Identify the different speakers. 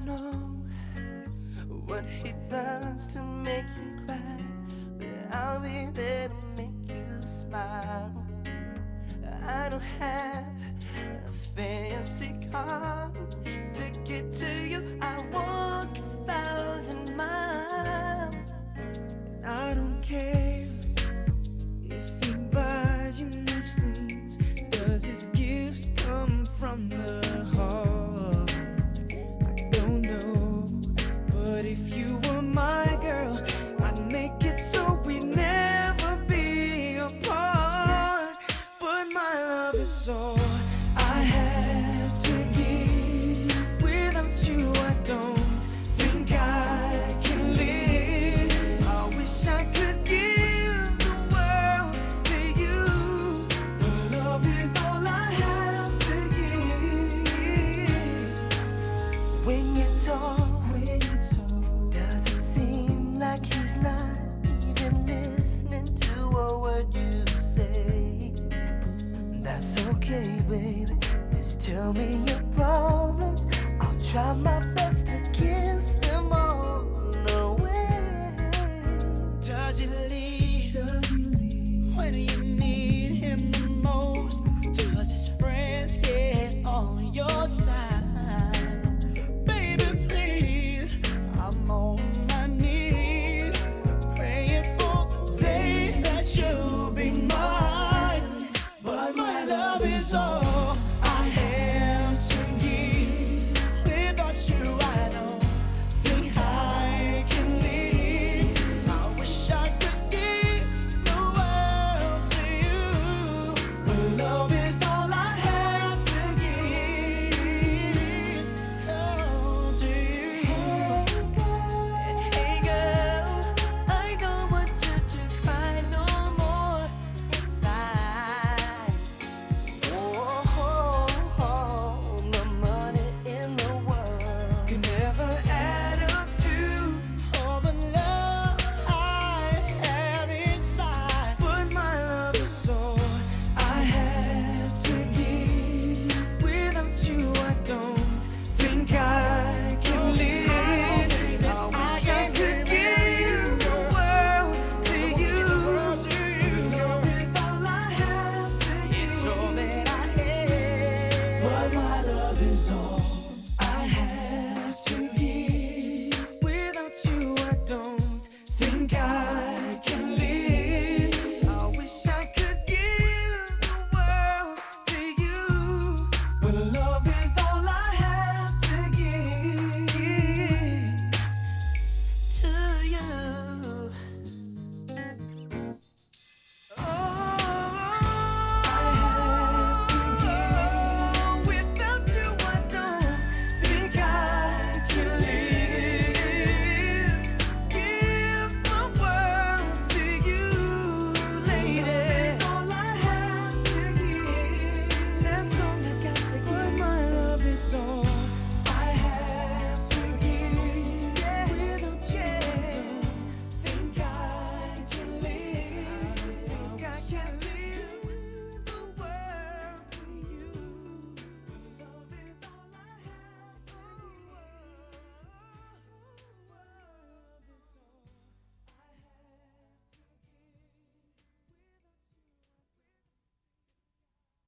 Speaker 1: know what he does to make you cry, but I'll be there to make you smile. I don't have a fancy car to get to you. I walk 1,000 miles.
Speaker 2: I don't care if he buys you nice things. Does his gifts come from the heart? I don't know, but if you were my girl, I'd make it so we'd never be apart. But my love is all I have to give. Without you, I don't think I can live. I wish I could give the world to you. But love is all I have to give.
Speaker 1: When you talk, does it seem like he's not even listening to a word you say? That's okay, baby. Just tell me your problems. I'll try my best to kiss them all away.
Speaker 2: Does he leave when you need him the most? Does his friends get on your side? Baby, please, I'm on my knees, praying for the day that you'll be mine. But my love is all